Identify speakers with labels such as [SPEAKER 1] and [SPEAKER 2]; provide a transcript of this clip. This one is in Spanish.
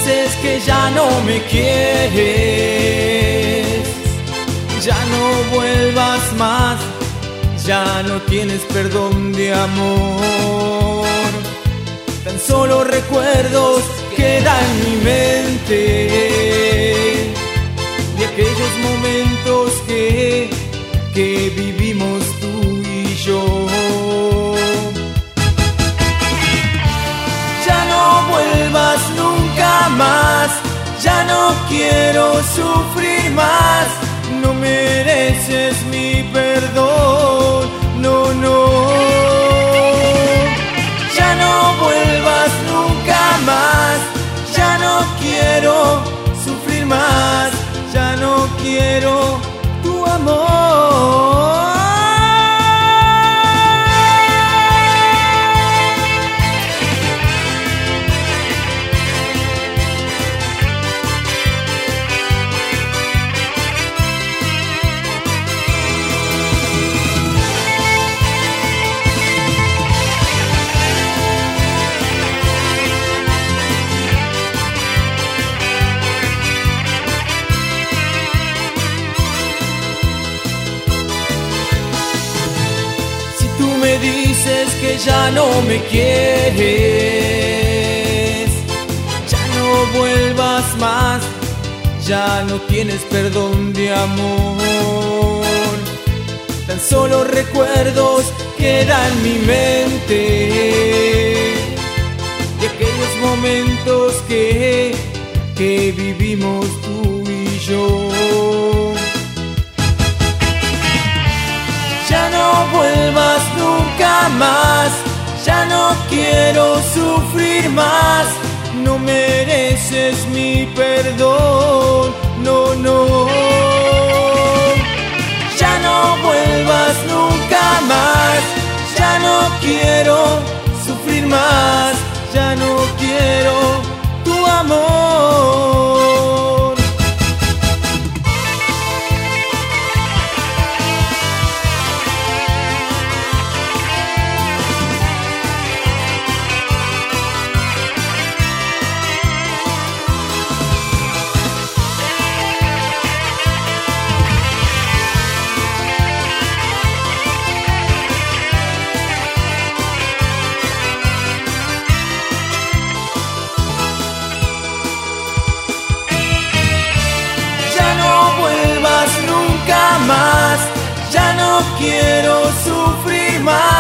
[SPEAKER 1] dices que ya no me quieres, ya no vuelvas más, ya no tienes perdón de amor. Tan solo recuerdos quedan en mi mente de aquellos momentos que vivimos tú y yo. Ya no vuelvas nunca más, ya no quiero sufrir más, no mereces mi perdón, no, no. Ya no vuelvas nunca más, ya no quiero sufrir más, ya no quiero tu amor. Me dices que ya no me quieres, ya no vuelvas más, ya no tienes perdón de amor. Tan solo recuerdos quedan en mi mente de aquellos momentos que vivimos tú y yo. Ya no vuelvas nunca más, ya no quiero sufrir más, no mereces mi perdón, no, no. Ya no vuelvas nunca más, ya no quiero sufrir más, ya no quiero tu amor. Más, ya no quiero sufrir más.